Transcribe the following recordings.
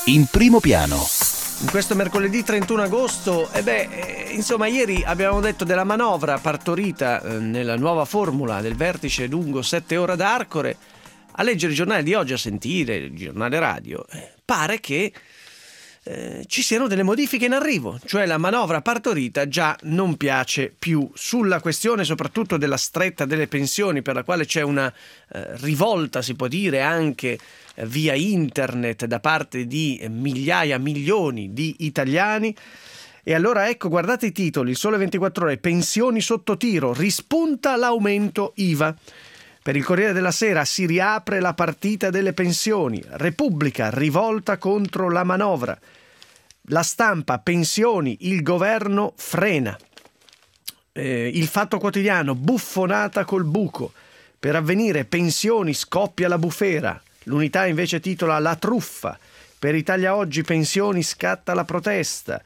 In primo piano. In questo mercoledì 31 agosto, insomma, ieri abbiamo detto della manovra partorita nella nuova formula del vertice lungo 7 ore ad Arcore. A leggere i giornali di oggi, a sentire il giornale radio, pare che ci siano delle modifiche in arrivo, cioè la manovra partorita già non piace più. Sulla questione soprattutto della stretta delle pensioni, per la quale c'è una rivolta, si può dire, anche via internet da parte di migliaia, milioni di italiani. E allora ecco, guardate i titoli: Sole 24 Ore, pensioni sotto tiro, rispunta l'aumento IVA. Per il Corriere della Sera, si riapre la partita delle pensioni. Repubblica, rivolta contro la manovra. La Stampa, pensioni, il governo frena. Il Fatto Quotidiano, buffonata col buco. Per Avvenire, pensioni, scoppia la bufera. L'Unità invece titola La truffa. Per Italia Oggi, pensioni, scatta la protesta.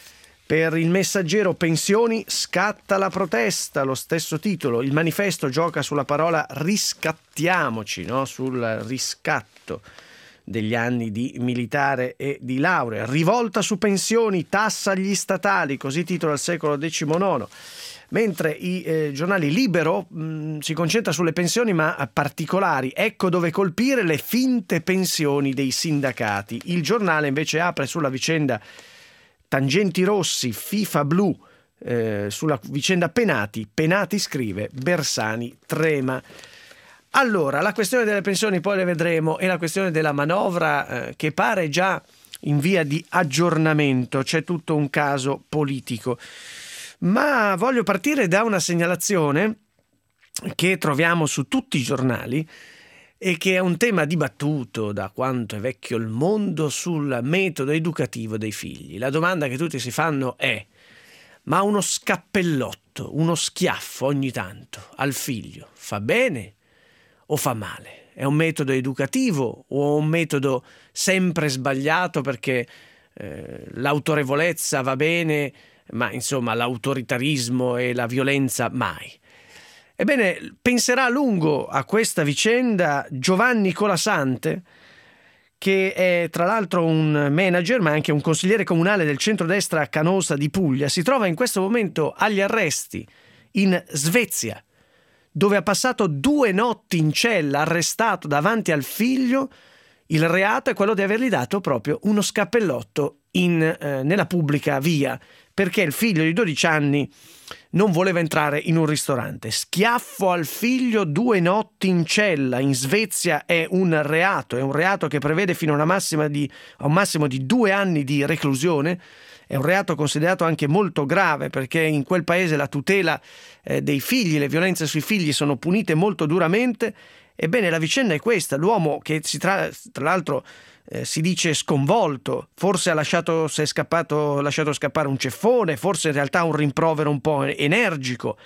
Per il Messaggero, pensioni, scatta la protesta, lo stesso titolo. Il Manifesto gioca sulla parola riscattiamoci, no? Sul riscatto degli anni di militare e di laurea. Rivolta su pensioni, tassa agli statali, così titola il Secolo XIX. Mentre i giornali Libero si concentra sulle pensioni ma particolari. Ecco dove colpire le finte pensioni dei sindacati. Il Giornale invece apre sulla vicenda Tangenti Rossi, FIFA blu, sulla vicenda Penati scrive, Bersani trema. Allora, la questione delle pensioni poi le vedremo, e la questione della manovra che pare già in via di aggiornamento, c'è tutto un caso politico. Ma voglio partire da una segnalazione che troviamo su tutti i giornali e che è un tema dibattuto da quanto è vecchio il mondo sul metodo educativo dei figli. La domanda che tutti si fanno è: ma uno scappellotto, uno schiaffo ogni tanto al figlio fa bene o fa male? È un metodo educativo o un metodo sempre sbagliato perché l'autorevolezza va bene, ma insomma l'autoritarismo e la violenza mai? Ebbene, penserà a lungo a questa vicenda Giovanni Colasante, che è tra l'altro un manager ma anche un consigliere comunale del centrodestra Canosa di Puglia. Si trova in questo momento agli arresti in Svezia, dove ha passato 2 notti in cella, arrestato davanti al figlio. Il reato è quello di avergli dato proprio uno scappellotto nella pubblica via, perché il figlio di 12 anni non voleva entrare in un ristorante. Schiaffo al figlio, 2 notti in cella. In Svezia è un reato che prevede fino a un massimo di 2 anni di reclusione. È un reato considerato anche molto grave, perché in quel paese la tutela dei figli, le violenze sui figli sono punite molto duramente. Ebbene, la vicenda è questa: l'uomo, che tra l'altro si dice sconvolto, forse ha lasciato scappare un ceffone, forse in realtà un rimprovero un po' energico,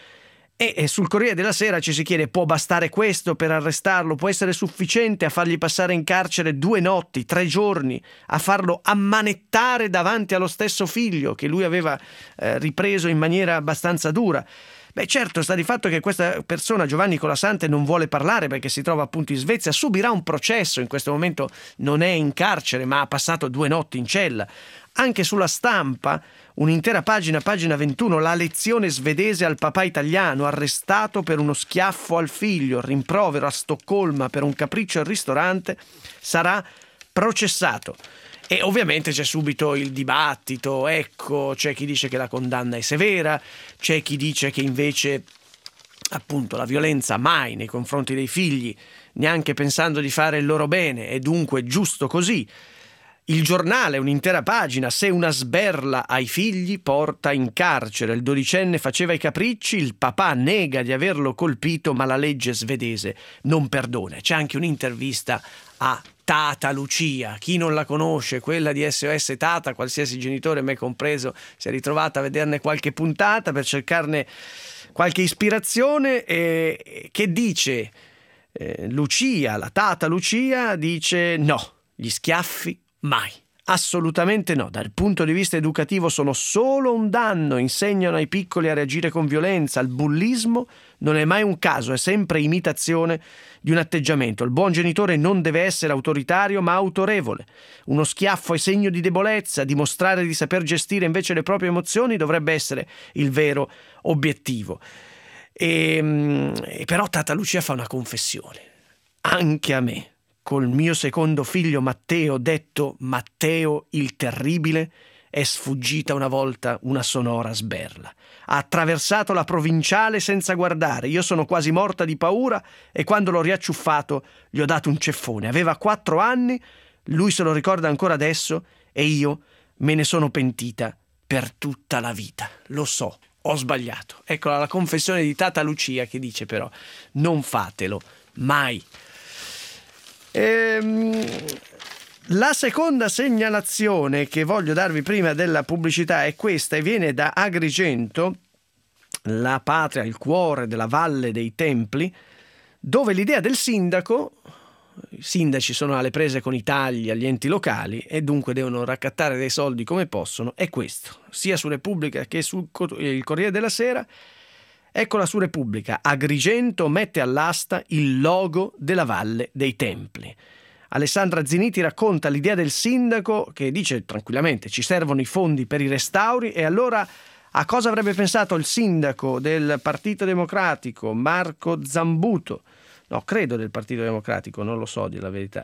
e sul Corriere della Sera ci si chiede: può bastare questo per arrestarlo? Può essere sufficiente a fargli passare in carcere 2 notti, 3 giorni, a farlo ammanettare davanti allo stesso figlio che lui aveva ripreso in maniera abbastanza dura? Beh, certo, sta di fatto che questa persona, Giovanni Colasante, non vuole parlare perché si trova appunto in Svezia, subirà un processo. In questo momento non è in carcere, ma ha passato 2 notti in cella. Anche sulla Stampa, un'intera pagina 21, la lezione svedese al papà italiano, arrestato per uno schiaffo al figlio, rimprovero a Stoccolma per un capriccio al ristorante, sarà processato. E ovviamente c'è subito il dibattito, ecco, c'è chi dice che la condanna è severa, c'è chi dice che invece appunto la violenza mai nei confronti dei figli, neanche pensando di fare il loro bene, è dunque giusto così. Il Giornale, un'intera pagina: se una sberla ai figli porta in carcere, il 12enne faceva i capricci, il papà nega di averlo colpito, ma la legge svedese non perdona. C'è anche un'intervista a Tata Lucia. Chi non la conosce, quella di SOS Tata, qualsiasi genitore, me compreso, si è ritrovata a vederne qualche puntata per cercarne qualche ispirazione. Che dice Lucia, la Tata Lucia dice: no, gli schiaffi mai. Assolutamente no, dal punto di vista educativo sono solo un danno, insegnano ai piccoli a reagire con violenza, il bullismo non è mai un caso, è sempre imitazione di un atteggiamento. Il buon genitore non deve essere autoritario ma autorevole, uno schiaffo è segno di debolezza, dimostrare di saper gestire invece le proprie emozioni dovrebbe essere il vero obiettivo. E però Tata Lucia fa una confessione, anche a me. Col mio secondo figlio Matteo, detto Matteo il Terribile, è sfuggita una volta una sonora sberla. Ha attraversato la provinciale senza guardare. Io sono quasi morta di paura e quando l'ho riacciuffato gli ho dato un ceffone. Aveva 4 anni, lui se lo ricorda ancora adesso e io me ne sono pentita per tutta la vita. Lo so, ho sbagliato. Eccola la confessione di Tata Lucia che dice però non fatelo mai. La seconda segnalazione che voglio darvi prima della pubblicità è questa e viene da Agrigento, la patria, il cuore della Valle dei Templi, dove l'idea del sindaco, i sindaci sono alle prese con i tagli agli enti locali e dunque devono raccattare dei soldi come possono, è questo, sia su Repubblica che sul il Corriere della Sera. Eccola su Repubblica, Agrigento mette all'asta il logo della Valle dei Templi. Alessandra Ziniti racconta l'idea del sindaco che dice tranquillamente ci servono i fondi per i restauri e allora a cosa avrebbe pensato il sindaco del Partito Democratico Marco Zambuto? No, credo del Partito Democratico, non lo so di la verità.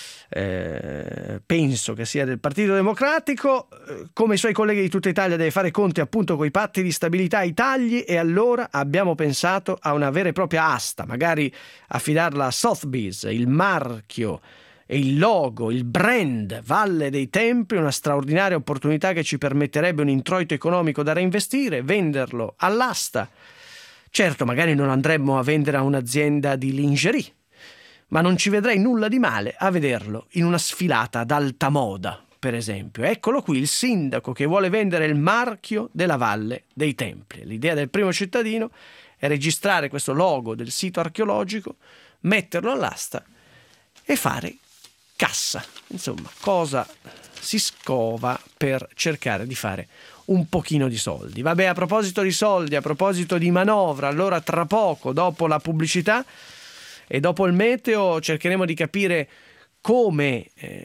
Penso che sia del Partito Democratico, come i suoi colleghi di tutta Italia deve fare conti appunto coi patti di stabilità, ai tagli e allora abbiamo pensato a una vera e propria asta, magari affidarla a Sotheby's, il marchio e il logo, il brand Valle dei Templi, una straordinaria opportunità che ci permetterebbe un introito economico da reinvestire, venderlo all'asta. Certo, magari non andremmo a vendere a un'azienda di lingerie, ma non ci vedrei nulla di male a vederlo in una sfilata ad alta moda, per esempio. Eccolo qui il sindaco che vuole vendere il marchio della Valle dei Templi. L'idea del primo cittadino è registrare questo logo del sito archeologico, metterlo all'asta e fare cassa. Insomma, cosa si scova per cercare di fare un pochino di soldi. Vabbè, a proposito di soldi, a proposito di manovra, allora tra poco, dopo la pubblicità e dopo il meteo, cercheremo di capire come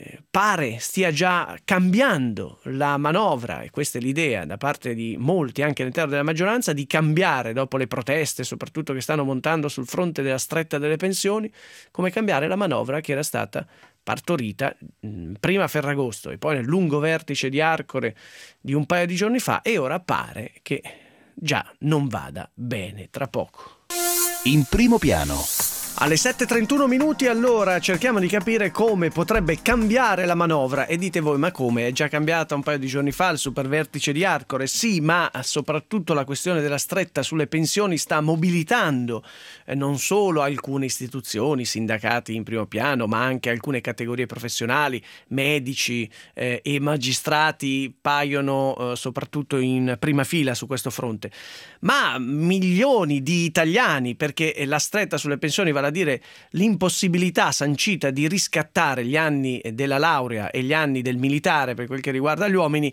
pare stia già cambiando la manovra, e questa è l'idea da parte di molti anche all'interno della maggioranza, di cambiare dopo le proteste soprattutto che stanno montando sul fronte della stretta delle pensioni, come cambiare la manovra che era stata partorita prima a Ferragosto e poi nel lungo vertice di Arcore di un paio di giorni fa, e ora pare che già non vada bene. Tra poco. In primo piano. Alle 7:31 minuti allora cerchiamo di capire come potrebbe cambiare la manovra e dite voi ma come? È già cambiata un paio di giorni fa il supervertice di Arcore? Sì, ma soprattutto la questione della stretta sulle pensioni sta mobilitando non solo alcune istituzioni, sindacati in primo piano, ma anche alcune categorie professionali, medici e magistrati paiono soprattutto in prima fila su questo fronte, ma milioni di italiani, perché la stretta sulle pensioni vale a dire l'impossibilità sancita di riscattare gli anni della laurea e gli anni del militare per quel che riguarda gli uomini,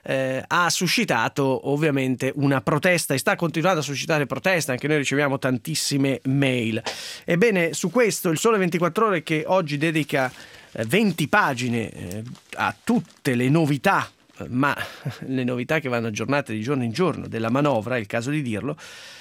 ha suscitato ovviamente una protesta e sta continuando a suscitare proteste. Anche noi riceviamo tantissime mail. Ebbene, su questo il Sole 24 Ore, che oggi dedica 20 pagine a tutte le novità, ma le novità che vanno aggiornate di giorno in giorno della manovra, è il caso di dirlo,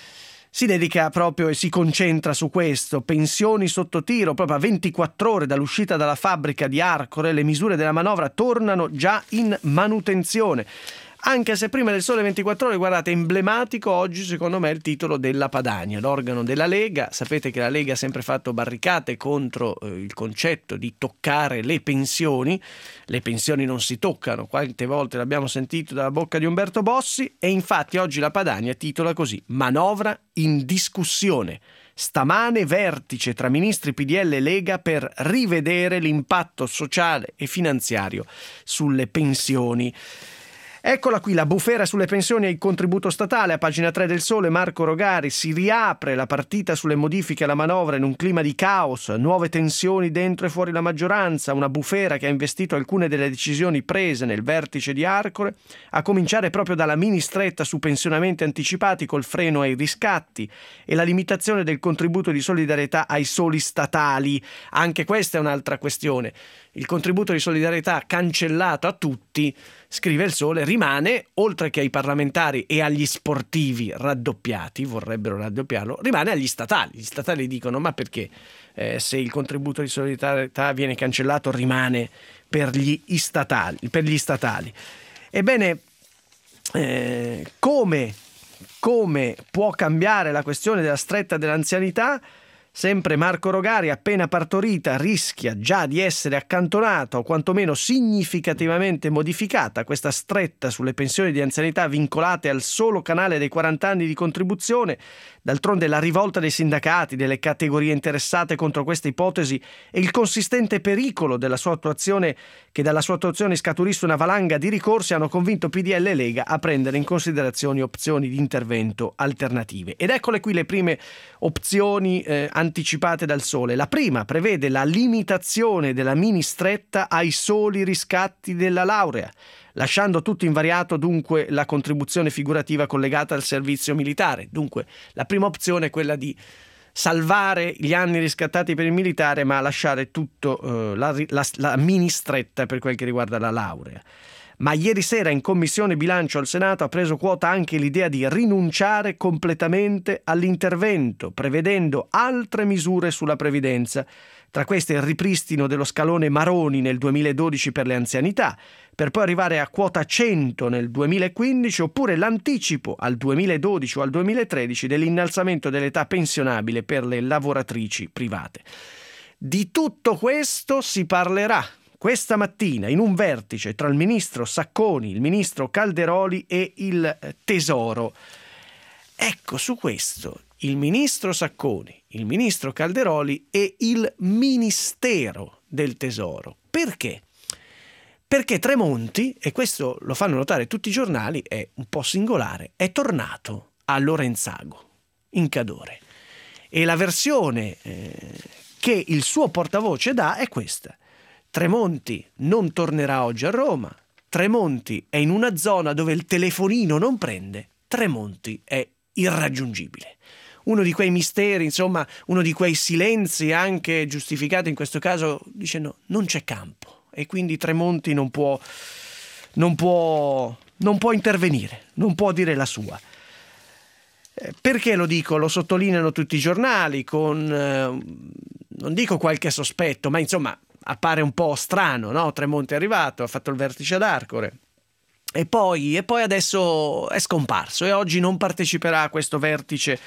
si dedica proprio e si concentra su questo. Pensioni sotto tiro, proprio a 24 ore dall'uscita dalla fabbrica di Arcore, le misure della manovra tornano già in manutenzione. Anche se prima del Sole 24 Ore, guardate, emblematico oggi secondo me il titolo della Padania, l'organo della Lega. Sapete che la Lega ha sempre fatto barricate contro il concetto di toccare le pensioni. Le pensioni non si toccano, quante volte l'abbiamo sentito dalla bocca di Umberto Bossi, e infatti oggi la Padania titola così: manovra in discussione. Stamane vertice tra ministri PDL e Lega per rivedere l'impatto sociale e finanziario sulle pensioni. Eccola qui, la bufera sulle pensioni e il contributo statale. A pagina 3 del Sole, Marco Rogari: si riapre la partita sulle modifiche alla manovra in un clima di caos, nuove tensioni dentro e fuori la maggioranza, una bufera che ha investito alcune delle decisioni prese nel vertice di Arcore, a cominciare proprio dalla mini stretta su pensionamenti anticipati col freno ai riscatti e la limitazione del contributo di solidarietà ai soli statali. Anche questa è un'altra questione. Il contributo di solidarietà cancellato a tutti, scrive il Sole, rimane, oltre che ai parlamentari e agli sportivi raddoppiati, vorrebbero raddoppiarlo, rimane agli statali. Gli statali dicono: ma perché se il contributo di solidarietà viene cancellato rimane per gli statali? Ebbene, come può cambiare la questione della stretta dell'anzianità? Sempre Marco Rogari: appena partorita rischia già di essere accantonata o quantomeno significativamente modificata questa stretta sulle pensioni di anzianità vincolate al solo canale dei 40 anni di contribuzione. D'altronde la rivolta dei sindacati, delle categorie interessate contro questa ipotesi e il consistente pericolo della sua attuazione, che dalla sua attuazione scaturisse una valanga di ricorsi, hanno convinto PDL e Lega a prendere in considerazione opzioni di intervento alternative. Ed eccole qui le prime opzioni anticipate dal Sole. La prima prevede la limitazione della mini stretta ai soli riscatti della laurea, lasciando tutto invariato dunque la contribuzione figurativa collegata al servizio militare. Dunque la prima opzione è quella di salvare gli anni riscattati per il militare, ma lasciare tutto la mini stretta per quel che riguarda la laurea. Ma ieri sera in Commissione Bilancio al Senato ha preso quota anche l'idea di rinunciare completamente all'intervento, prevedendo altre misure sulla previdenza. Tra queste il ripristino dello scalone Maroni nel 2012 per le anzianità, per poi arrivare a quota 100 nel 2015, oppure l'anticipo al 2012 o al 2013 dell'innalzamento dell'età pensionabile per le lavoratrici private. Di tutto questo si parlerà questa mattina in un vertice tra il ministro Sacconi, il ministro Calderoli e il Tesoro. Ecco, su questo il ministro Sacconi, il ministro Calderoli e il Ministero del Tesoro. Perché? Perché Tremonti, e questo lo fanno notare tutti i giornali, è un po' singolare, è tornato a Lorenzago, in Cadore. E la versione che il suo portavoce dà è questa: Tremonti non tornerà oggi a Roma, Tremonti è in una zona dove il telefonino non prende, Tremonti è irraggiungibile. Uno di quei misteri, insomma, uno di quei silenzi anche giustificati in questo caso, dice no, non c'è campo e quindi Tremonti non può intervenire, non può dire la sua. Perché lo dico? Lo sottolineano tutti i giornali con, non dico qualche sospetto, ma insomma appare un po' strano, no? Tremonti è arrivato, ha fatto il vertice ad Arcore e poi adesso è scomparso e oggi non parteciperà a questo vertice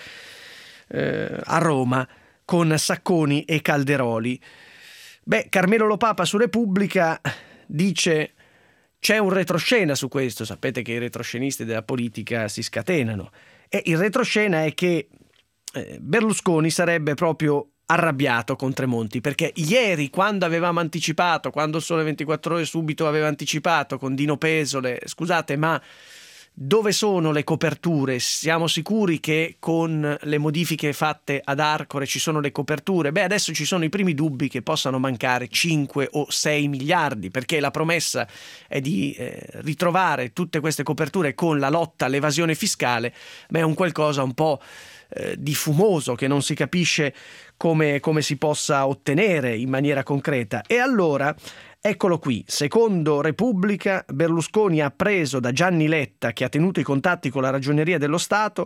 a Roma con Sacconi e Calderoli. Carmelo Lopapa su Repubblica dice: c'è un retroscena su questo. Sapete che i retroscenisti della politica si scatenano, e il retroscena è che Berlusconi sarebbe proprio arrabbiato con Tremonti, perché ieri, quando avevamo anticipato, quando il Sole 24 Ore subito aveva anticipato con Dino Pesole, scusate, ma dove sono le coperture? Siamo sicuri che con le modifiche fatte ad Arcore ci sono le coperture? Adesso ci sono i primi dubbi che possano mancare 5 o 6 miliardi, perché la promessa è di ritrovare tutte queste coperture con la lotta all'evasione fiscale, ma è un qualcosa un po' di fumoso che non si capisce come si possa ottenere in maniera concreta. E allora eccolo qui, secondo Repubblica, Berlusconi ha appreso da Gianni Letta, che ha tenuto i contatti con la Ragioneria dello Stato,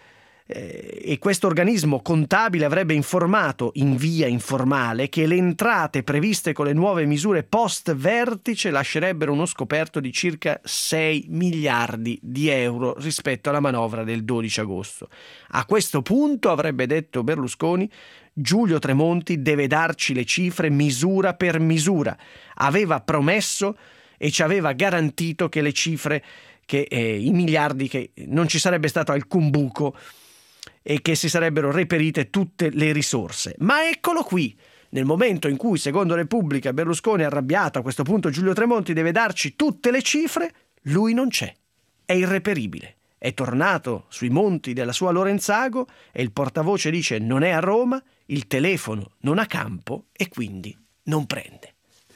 e questo organismo contabile avrebbe informato in via informale che le entrate previste con le nuove misure post vertice lascerebbero uno scoperto di circa 6 miliardi di euro rispetto alla manovra del 12 agosto. A questo punto, avrebbe detto Berlusconi, Giulio Tremonti deve darci le cifre misura per misura. Aveva promesso e ci aveva garantito che le cifre, che i miliardi, che non ci sarebbe stato alcun buco e che si sarebbero reperite tutte le risorse. Ma eccolo qui, nel momento in cui, secondo Repubblica, Berlusconi è arrabbiato, a questo punto Giulio Tremonti deve darci tutte le cifre, Lui non c'è, è irreperibile. È tornato sui monti della sua Lorenzago e il portavoce dice non è a Roma, il telefono non ha campo e quindi non prende.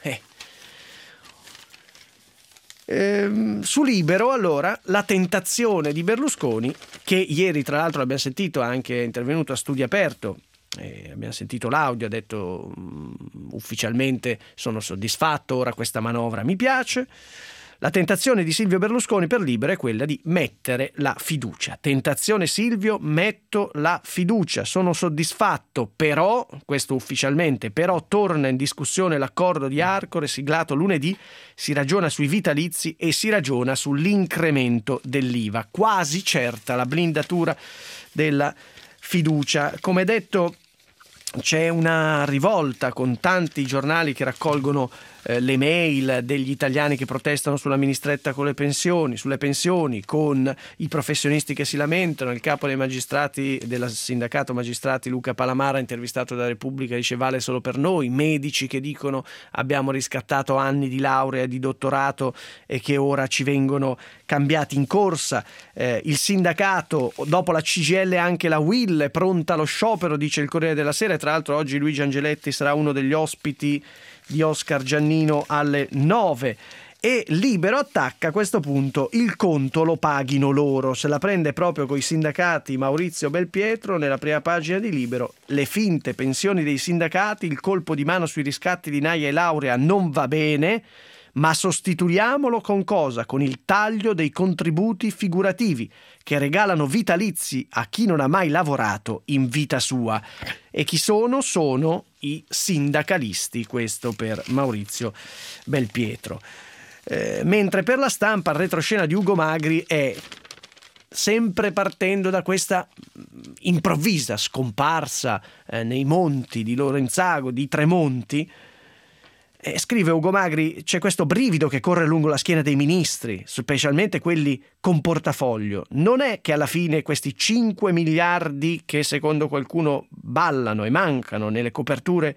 Su Libero, allora, la tentazione di Berlusconi, che ieri tra l'altro abbiamo sentito anche è intervenuto a Studio Aperto, abbiamo sentito l'audio, ha detto ufficialmente sono soddisfatto, ora questa manovra mi piace. La tentazione di Silvio Berlusconi per Libero è quella di mettere la fiducia. Tentazione Silvio, metto la fiducia, sono soddisfatto, però, questo ufficialmente, però torna in discussione l'accordo di Arcore siglato lunedì, si ragiona sui vitalizi e si ragiona sull'incremento dell'IVA. Quasi certa la blindatura della fiducia. Come detto, c'è una rivolta con tanti giornali che raccolgono le mail degli italiani che protestano sulla mini stretta con sulle pensioni, con i professionisti che si lamentano. Il capo dei magistrati del sindacato magistrati Luca Palamara, intervistato da Repubblica, dice vale solo per noi, medici che dicono abbiamo riscattato anni di laurea e di dottorato e che ora ci vengono cambiati in corsa. Il sindacato, dopo la CGIL anche la UIL è pronta allo sciopero, dice il Corriere della Sera, e tra l'altro oggi Luigi Angeletti sarà uno degli ospiti di Oscar Giannino alle 9. E Libero attacca a questo punto il conto lo paghino loro, se la prende proprio coi sindacati Maurizio Belpietro nella prima pagina di Libero. Le finte pensioni dei sindacati, il colpo di mano sui riscatti di Naia e Laurea non va bene, ma sostituiamolo con cosa? Con il taglio dei contributi figurativi che regalano vitalizi a chi non ha mai lavorato in vita sua. E chi sono? Sono i sindacalisti, questo per Maurizio Belpietro. Mentre per la Stampa il retroscena di Ugo Magri è sempre partendo da questa improvvisa scomparsa nei monti di Lorenzago, di Tremonti. Scrive Ugo Magri, c'è questo brivido che corre lungo la schiena dei ministri, specialmente quelli con portafoglio. Non è che alla fine questi 5 miliardi che secondo qualcuno ballano e mancano nelle coperture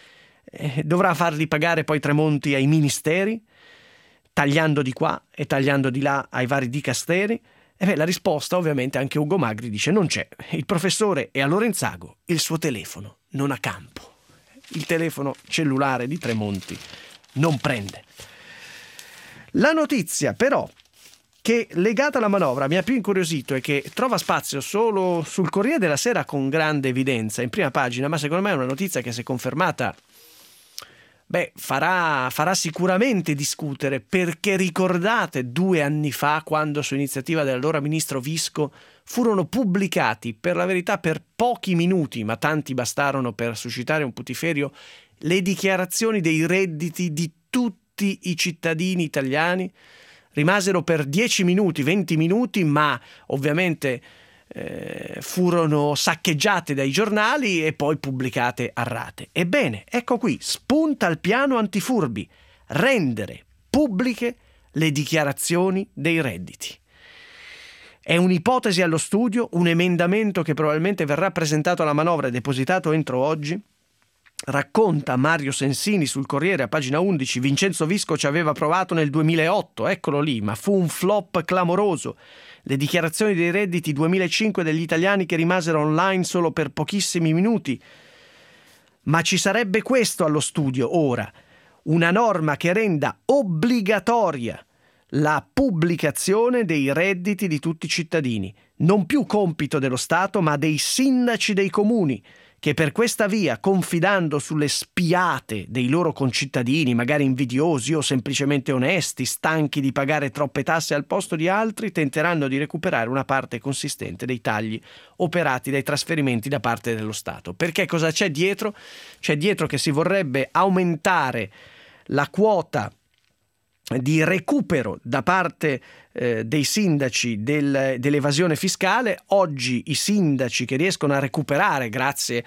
dovrà farli pagare poi Tremonti ai ministeri, tagliando di qua e tagliando di là ai vari dicasteri? La risposta ovviamente anche Ugo Magri dice non c'è. Il professore è a Lorenzago, il suo telefono non ha campo. Il telefono cellulare di Tremonti non prende. La notizia però che legata alla manovra mi ha più incuriosito e che trova spazio solo sul Corriere della Sera con grande evidenza in prima pagina, ma secondo me è una notizia che se confermata farà sicuramente discutere, perché ricordate 2 anni fa quando su iniziativa dell'allora ministro Visco furono pubblicati, per la verità per pochi minuti, ma tanti bastarono per suscitare un putiferio, le dichiarazioni dei redditi di tutti i cittadini italiani? Rimasero per 10 minuti, 20 minuti, ma ovviamente furono saccheggiate dai giornali e poi pubblicate a rate. Ebbene, ecco qui, spunta il piano antifurbi: rendere pubbliche le dichiarazioni dei redditi. È un'ipotesi allo studio, un emendamento che probabilmente verrà presentato alla manovra e depositato entro oggi. Racconta Mario Sensini sul Corriere a pagina 11, Vincenzo Visco ci aveva provato nel 2008, eccolo lì, ma fu un flop clamoroso. Le dichiarazioni dei redditi 2005 degli italiani che rimasero online solo per pochissimi minuti. Ma ci sarebbe questo allo studio ora, una norma che renda obbligatoria la pubblicazione dei redditi di tutti i cittadini, non più compito dello Stato ma dei sindaci dei comuni, che per questa via, confidando sulle spiate dei loro concittadini, magari invidiosi o semplicemente onesti, stanchi di pagare troppe tasse al posto di altri, tenteranno di recuperare una parte consistente dei tagli operati dai trasferimenti da parte dello Stato. Perché cosa c'è dietro? C'è dietro che si vorrebbe aumentare la quota di recupero da parte dei sindaci dell'evasione fiscale. Oggi i sindaci che riescono a recuperare grazie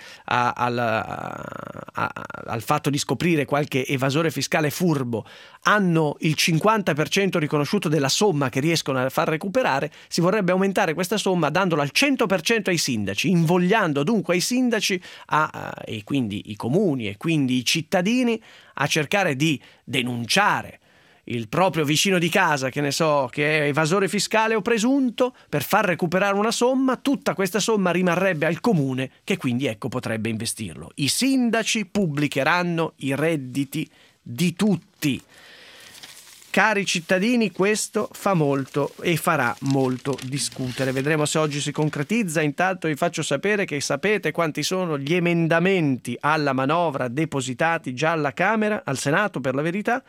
al fatto di scoprire qualche evasore fiscale furbo hanno il 50% riconosciuto della somma che riescono a far recuperare. Si vorrebbe aumentare questa somma dandola al 100% ai sindaci, invogliando dunque i sindaci e quindi i comuni e quindi i cittadini a cercare di denunciare il proprio vicino di casa, che ne so, che è evasore fiscale o presunto, per far recuperare una somma, tutta questa somma rimarrebbe al comune, che quindi ecco potrebbe investirlo. I sindaci pubblicheranno i redditi di tutti. Cari cittadini, questo fa molto e farà molto discutere. Vedremo se oggi si concretizza. Intanto vi faccio sapere che sapete quanti sono gli emendamenti alla manovra depositati già alla Camera, al Senato per la verità,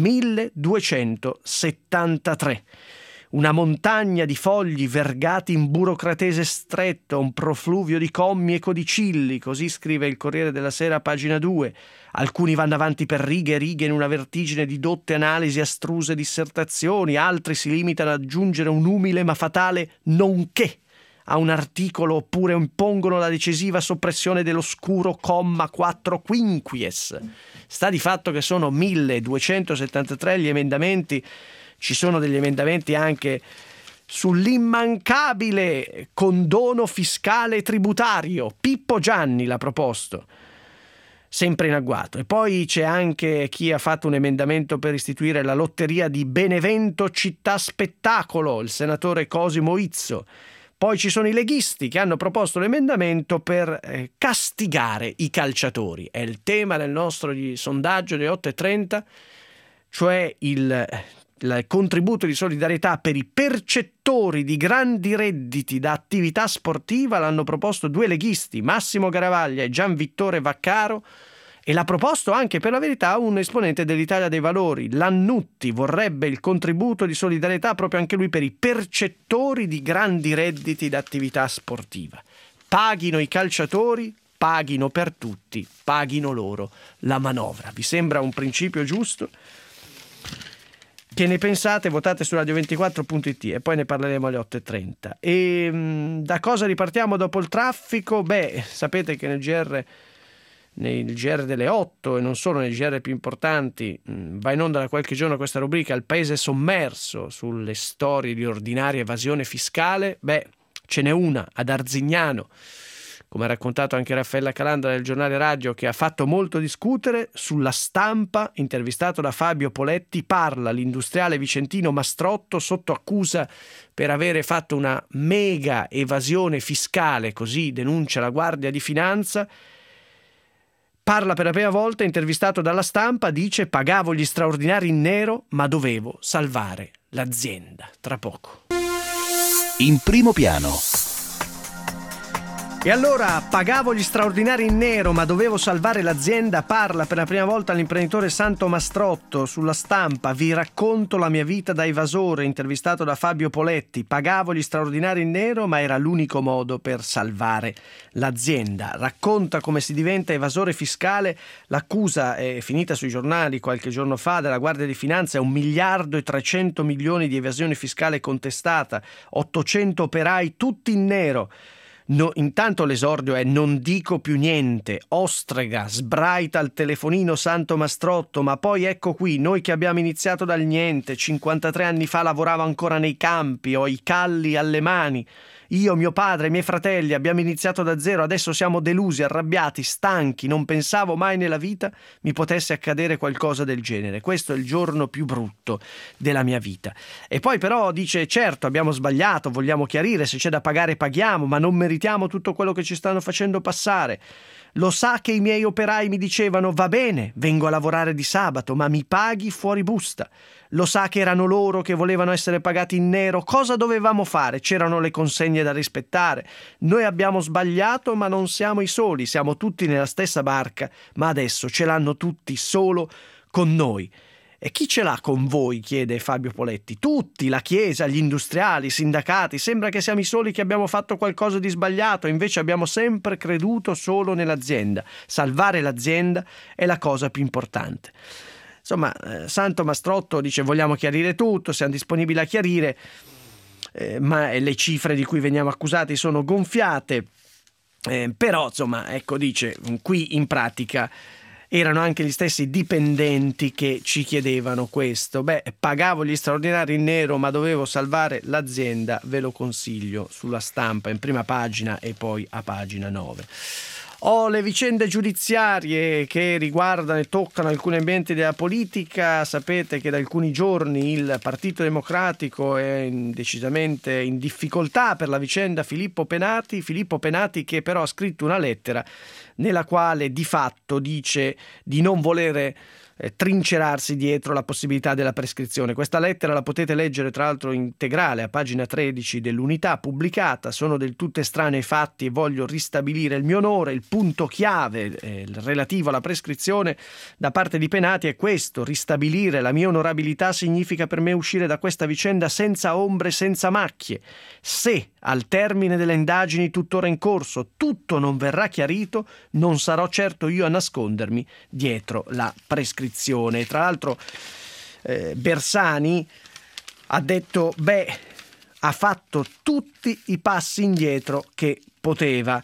1273. Una montagna di fogli vergati in burocratese stretto, un profluvio di commi e codicilli, così scrive il Corriere della Sera, pagina 2. Alcuni vanno avanti per righe e righe in una vertigine di dotte analisi, astruse dissertazioni, altri si limitano ad aggiungere un umile ma fatale nonché a un articolo oppure impongono la decisiva soppressione dell'oscuro comma 4 quinquies. Sta di fatto che sono 1273 gli emendamenti. Ci sono degli emendamenti anche sull'immancabile condono fiscale tributario. Pippo Gianni l'ha proposto, sempre in agguato. E poi c'è anche chi ha fatto un emendamento per istituire la lotteria di Benevento Città Spettacolo, il senatore Cosimo Izzo. Poi ci sono i leghisti che hanno proposto l'emendamento per castigare i calciatori. È il tema del nostro sondaggio delle 8:30, cioè il contributo di solidarietà per i percettori di grandi redditi da attività sportiva. L'hanno proposto due leghisti, Massimo Garavaglia e Gian Vittore Vaccaro, e l'ha proposto anche per la verità un esponente dell'Italia dei Valori, Lannutti. Vorrebbe il contributo di solidarietà proprio anche lui per i percettori di grandi redditi da attività sportiva. Paghino i calciatori, paghino per tutti, paghino loro la manovra. Vi sembra un principio giusto? Che ne pensate? Votate su radio24.it e poi ne parleremo alle 8:30. E da cosa ripartiamo dopo il traffico? Sapete che nel GR delle 8 e non solo nei GR più importanti va in onda da qualche giorno questa rubrica Il Paese sommerso, sulle storie di ordinaria evasione fiscale. Ce n'è una ad Arzignano, come ha raccontato anche Raffaella Calandra del giornale radio, che ha fatto molto discutere. Sulla Stampa, intervistato da Fabio Poletti, parla l'industriale vicentino Mastrotto, sotto accusa per avere fatto una mega evasione fiscale, così denuncia la Guardia di Finanza. Parla per la prima volta, intervistato dalla Stampa, dice: pagavo gli straordinari in nero ma dovevo salvare l'azienda. Tra poco. In primo piano. E allora, pagavo gli straordinari in nero ma dovevo salvare l'azienda. Parla per la prima volta l'imprenditore Santo Mastrotto sulla Stampa. Vi racconto la mia vita da evasore, intervistato da Fabio Poletti. Pagavo gli straordinari in nero ma era l'unico modo per salvare l'azienda. Racconta come si diventa evasore fiscale. L'accusa è finita sui giornali qualche giorno fa della Guardia di Finanza. 1.300 milioni di evasione fiscale contestata, 800 operai tutti in nero. No, intanto l'esordio è: non dico più niente, ostrega, sbraita al telefonino Santo Mastrotto, ma poi ecco qui, noi che abbiamo iniziato dal niente, 53 anni fa lavoravo ancora nei campi, ho i calli alle mani, io, mio padre, i miei fratelli abbiamo iniziato da zero, adesso siamo delusi, arrabbiati, stanchi, non pensavo mai nella vita mi potesse accadere qualcosa del genere, questo è il giorno più brutto della mia vita. E poi però dice: certo, abbiamo sbagliato, vogliamo chiarire, se c'è da pagare paghiamo, ma non meritiamo tutto quello che ci stanno facendo passare. Lo sa che i miei operai mi dicevano: va bene, vengo a lavorare di sabato, ma mi paghi fuori busta. Lo sa che erano loro che volevano essere pagati in nero. Cosa dovevamo fare? C'erano le consegne da rispettare. Noi abbiamo sbagliato, ma non siamo i soli, siamo tutti nella stessa barca, ma adesso ce l'hanno tutti solo con noi. E chi ce l'ha con voi? Chiede Fabio Poletti. Tutti, la Chiesa, gli industriali, i sindacati. Sembra che siamo i soli che abbiamo fatto qualcosa di sbagliato, invece abbiamo sempre creduto solo nell'azienda. Salvare l'azienda è la cosa più importante. Insomma, Santo Mastrotto dice: vogliamo chiarire tutto, siamo disponibili a chiarire, ma le cifre di cui veniamo accusati sono gonfiate, però insomma, ecco, dice, qui in pratica erano anche gli stessi dipendenti che ci chiedevano questo. Pagavo gli straordinari in nero ma dovevo salvare l'azienda, ve lo consiglio sulla Stampa in prima pagina e poi a pagina 9. O le vicende giudiziarie che riguardano e toccano alcuni ambienti della politica. Sapete che da alcuni giorni il Partito Democratico è decisamente in difficoltà per la vicenda Filippo Penati, che però ha scritto una lettera nella quale di fatto dice di non volere trincerarsi dietro la possibilità della prescrizione. Questa lettera la potete leggere tra l'altro integrale a pagina 13 dell'Unità pubblicata. Sono del tutto estranei fatti e voglio ristabilire il mio onore. Il punto chiave relativo alla prescrizione da parte di Penati è questo: ristabilire la mia onorabilità significa per me uscire da questa vicenda senza ombre, senza macchie. Se al termine delle indagini tuttora in corso tutto non verrà chiarito, non sarò certo io a nascondermi dietro la prescrizione. Tra l'altro Bersani ha detto ha fatto tutti i passi indietro che poteva.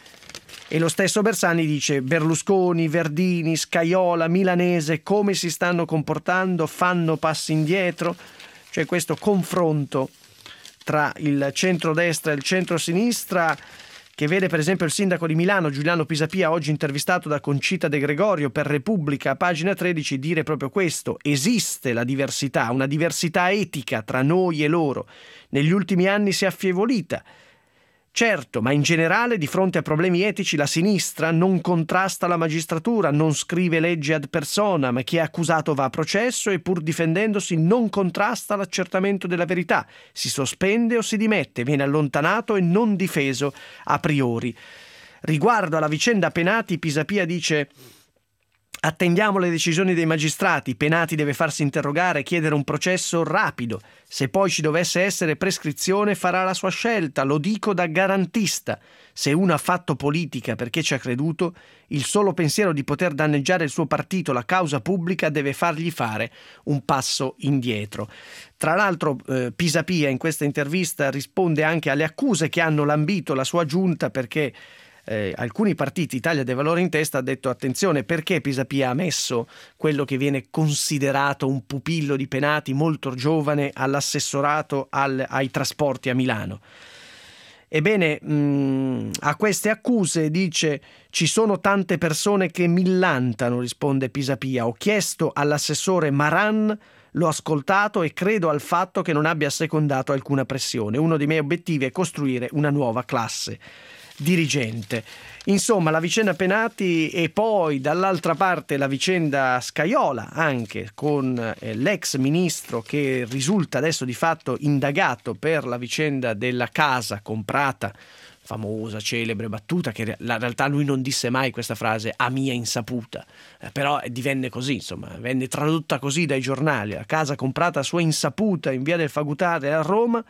E lo stesso Bersani dice: Berlusconi, Verdini, Scajola, Milanese, come si stanno comportando? Fanno passi indietro? C'è questo confronto tra il centrodestra e il centrosinistra, che vede per esempio il sindaco di Milano, Giuliano Pisapia, oggi intervistato da Concita De Gregorio per Repubblica, a pagina 13, dire proprio questo: esiste la diversità, una diversità etica tra noi e loro. Negli ultimi anni si è affievolita. Certo, ma in generale di fronte a problemi etici la sinistra non contrasta la magistratura, non scrive leggi ad persona, ma chi è accusato va a processo e pur difendendosi non contrasta l'accertamento della verità, si sospende o si dimette, viene allontanato e non difeso a priori. Riguardo alla vicenda Penati, Pisapia dice: attendiamo le decisioni dei magistrati, Penati deve farsi interrogare e chiedere un processo rapido. Se poi ci dovesse essere prescrizione farà la sua scelta, lo dico da garantista. Se uno ha fatto politica perché ci ha creduto, il solo pensiero di poter danneggiare il suo partito, la causa pubblica, deve fargli fare un passo indietro. Tra l'altro Pisapia in questa intervista risponde anche alle accuse che hanno lambito la sua giunta, perché alcuni partiti, Italia dei Valori in testa, ha detto: attenzione, perché Pisapia ha messo quello che viene considerato un pupillo di Penati molto giovane all'assessorato ai trasporti a Milano. Ebbene, a queste accuse dice: ci sono tante persone che millantano, risponde Pisapia. Ho chiesto all'assessore Maran, l'ho ascoltato e credo al fatto che non abbia assecondato alcuna pressione. Uno dei miei obiettivi è costruire una nuova classe dirigente. Insomma, la vicenda Penati e poi dall'altra parte la vicenda Scajola, anche con l'ex ministro che risulta adesso di fatto indagato per la vicenda della casa comprata, famosa, celebre battuta, che in realtà lui non disse mai questa frase, a mia insaputa, però divenne così, insomma, venne tradotta così dai giornali: la casa comprata a sua insaputa in via del Fagutare a Roma.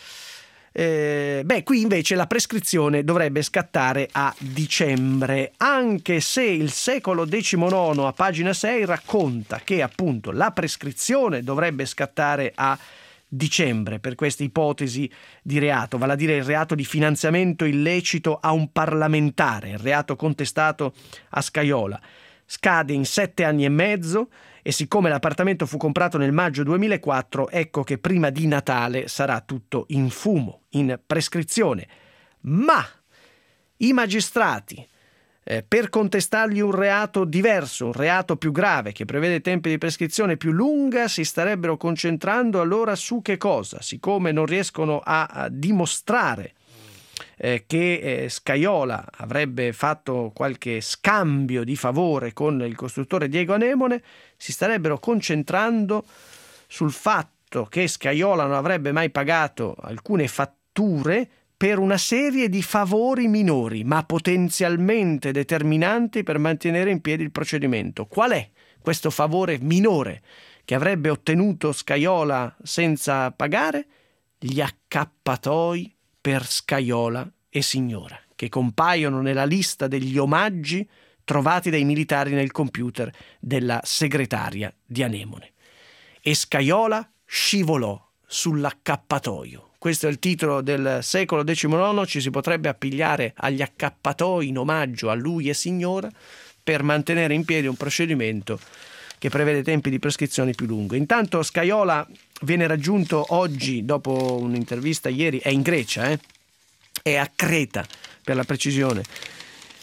Qui invece la prescrizione dovrebbe scattare a dicembre, anche se il Secolo XIX a pagina 6 racconta che appunto la prescrizione dovrebbe scattare a dicembre per questa ipotesi di reato, vale a dire il reato di finanziamento illecito a un parlamentare, il reato contestato a Scajola. Scade in 7 anni e mezzo e siccome l'appartamento fu comprato nel maggio 2004, ecco che prima di Natale sarà tutto in fumo, in prescrizione. Ma i magistrati, per contestargli un reato diverso, un reato più grave che prevede tempi di prescrizione più lunga, si starebbero concentrando allora su che cosa? Siccome non riescono a dimostrare che Scajola avrebbe fatto qualche scambio di favore con il costruttore Diego Anemone, si starebbero concentrando sul fatto che Scajola non avrebbe mai pagato alcune fatture per una serie di favori minori, ma potenzialmente determinanti per mantenere in piedi il procedimento. Qual è questo favore minore che avrebbe ottenuto Scajola senza pagare? Gli accappatoi per Scajola e signora, che compaiono nella lista degli omaggi trovati dai militari nel computer della segretaria di Anemone. E Scajola scivolò sull'accappatoio. Questo è il titolo del Secolo XIX, ci si potrebbe appigliare agli accappatoi in omaggio a lui e signora per mantenere in piedi un procedimento che prevede tempi di prescrizione più lunghi. Intanto Scajola viene raggiunto oggi, dopo un'intervista ieri, è in Grecia, è a Creta per la precisione,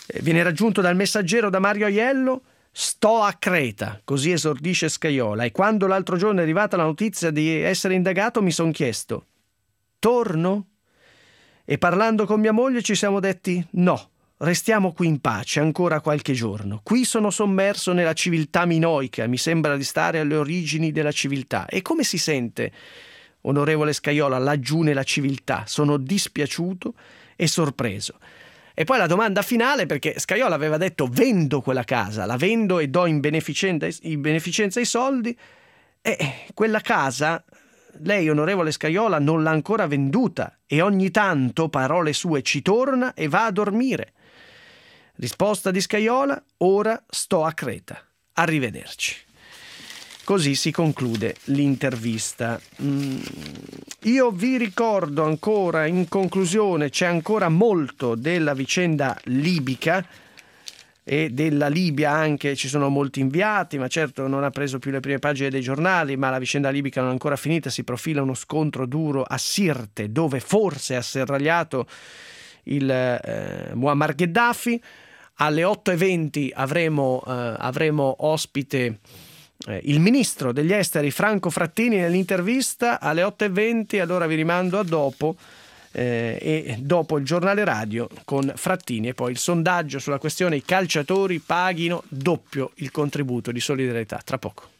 Viene raggiunto dal messaggero da Mario Aiello. Sto a Creta, così esordisce Scajola, e quando l'altro giorno è arrivata la notizia di essere indagato mi son chiesto: torno? E parlando con mia moglie ci siamo detti: no, restiamo qui in pace ancora qualche giorno. Qui sono sommerso nella civiltà minoica, mi sembra di stare alle origini della civiltà. E come si sente, onorevole Scajola, laggiù nella civiltà? Sono dispiaciuto e sorpreso. E poi la domanda finale, perché Scajola aveva detto: vendo quella casa, la vendo e do in beneficenza i soldi, e quella casa lei, onorevole Scajola, non l'ha ancora venduta e ogni tanto, parole sue, ci torna e va a dormire. Risposta di Scajola: ora sto a Creta, arrivederci. Così si conclude l'intervista. Io vi ricordo ancora, in conclusione, c'è ancora molto della vicenda libica e della Libia anche, ci sono molti inviati, ma certo non ha preso più le prime pagine dei giornali, ma la vicenda libica non è ancora finita, si profila uno scontro duro a Sirte, dove forse è asserragliato il Muammar Gheddafi. Alle 8:20 avremo ospite il ministro degli esteri Franco Frattini nell'intervista alle 8:20, allora vi rimando a dopo, e dopo il giornale radio con Frattini, e poi il sondaggio sulla questione i calciatori paghino doppio il contributo di solidarietà, tra poco.